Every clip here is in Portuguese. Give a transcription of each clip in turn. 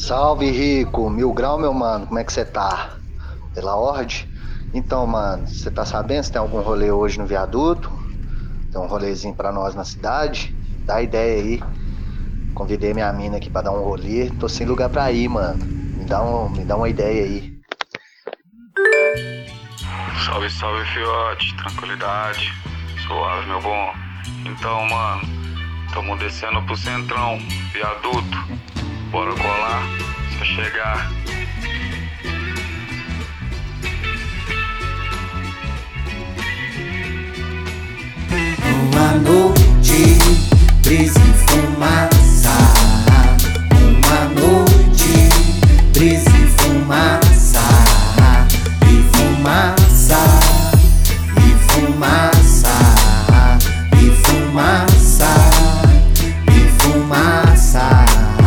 Salve, Rico. Mil grau, meu mano. Como é que você tá? Pela ordem? Então, mano, você tá sabendo se tem algum rolê hoje no viaduto? Tem um rolezinho pra nós na cidade? Dá ideia aí. Convidei minha mina aqui pra dar um rolê. Tô sem lugar pra ir, mano. Me dá uma ideia aí. Salve, salve, fiote, tranquilidade, suave, meu bom. Então, mano, tamo descendo pro centrão, viaduto. Bora colar, só chegar. Uma noite, brisa e fumaça. Uma noite, brisa e fumaça. E fumaça, e fumaça, e fumaça, e fumaça.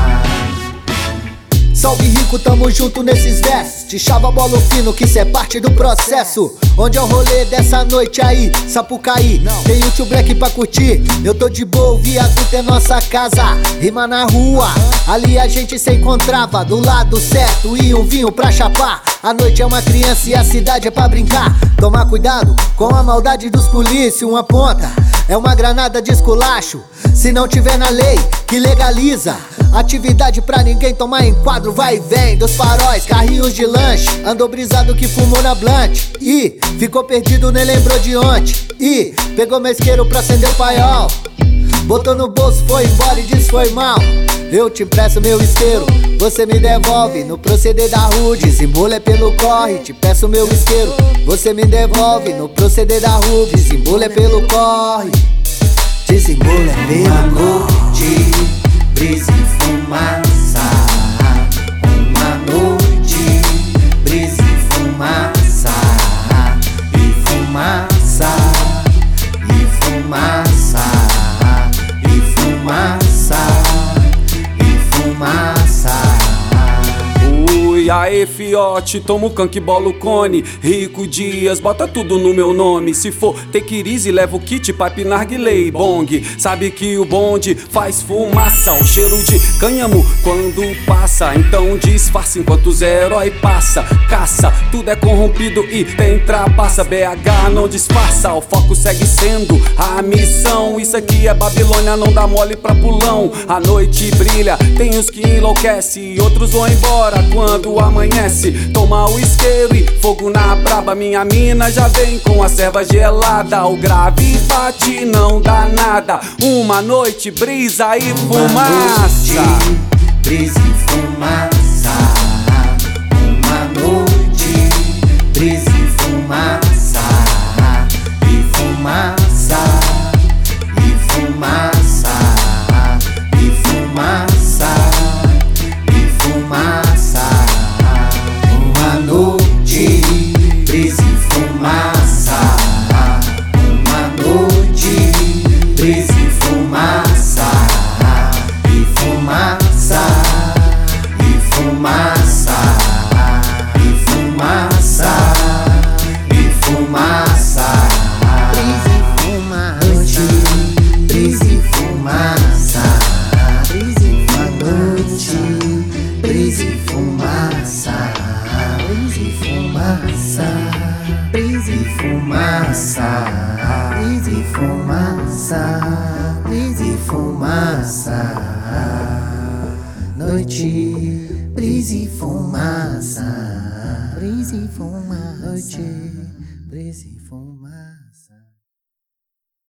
Salve, Rico, tamo junto nesses versos. Te chava bolo fino, que cê é parte do processo. Onde é o rolê dessa noite aí? Sapucaí, tem o Tio Black pra curtir. Eu tô de boa, o viaduto é nossa casa. Rima na rua, ali a gente se encontrava. Do lado certo e um vinho pra chapar. A noite é uma criança e a cidade é pra brincar. Tomar cuidado com a maldade dos polícia. Uma ponta é uma granada de esculacho. Se não tiver na lei que legaliza atividade pra ninguém tomar enquadro, vai e vem dos faróis, carrinhos de lanche. Andou brisado que fumou na blunt e ficou perdido, nem lembrou de ontem. E pegou meu isqueiro pra acender o paiol, botou no bolso, foi embora e disse foi mal. Eu te empresto meu isqueiro, você me devolve. No proceder da rua, desembola é pelo corre. Te peço meu isqueiro, você me devolve. No proceder da rua, desembola é pelo corre. Desembola é pela noite, brisa e fumaça. Uma noite, brisa e fumaça. E fumaça, e fumaça, e fumaça, e fumaça. Ui, aê, fiote, toma o canque, bola o cone. Rico Dias, bota tudo no meu nome. Se for take it easy, leva o kit, pipe, narguilé, bong. Sabe que o bonde faz fumaça, o cheiro de cânhamo quando passa. Então disfarça enquanto os herói passa. Caça, tudo é corrompido e tem trapaça. BH não disfarça, o foco segue sendo a missão. Isso aqui é Babilônia, não dá mole pra pulão. A noite brilha, tem os que enlouquecem, outros vão embora quando amanhece. Toma o isqueiro e fogo na braba. Minha mina já vem com a serva gelada. O grave bate, não dá nada. Uma noite, brisa e fumaça. Uma noite, brisa e fumaça. Uma noite, brisa e fumaça. E fumaça, e fumaça, e fumaça, e fumaça. Uma noite, brisa e fumaça. Uma noite, brisa e fumaça. E fumaça, e fumaça, e fumaça, e fumaça. Brisa e fumaça, brisa e fumaça. Brisa e fumaça, brisa e fumaça. Brisa e fumaça, brisa e fumaça. Brisa e fumaça, brisa e fumaça. Noite, brisa e fumaça. Brisa e fumaça. Noite, brisa e fumaça.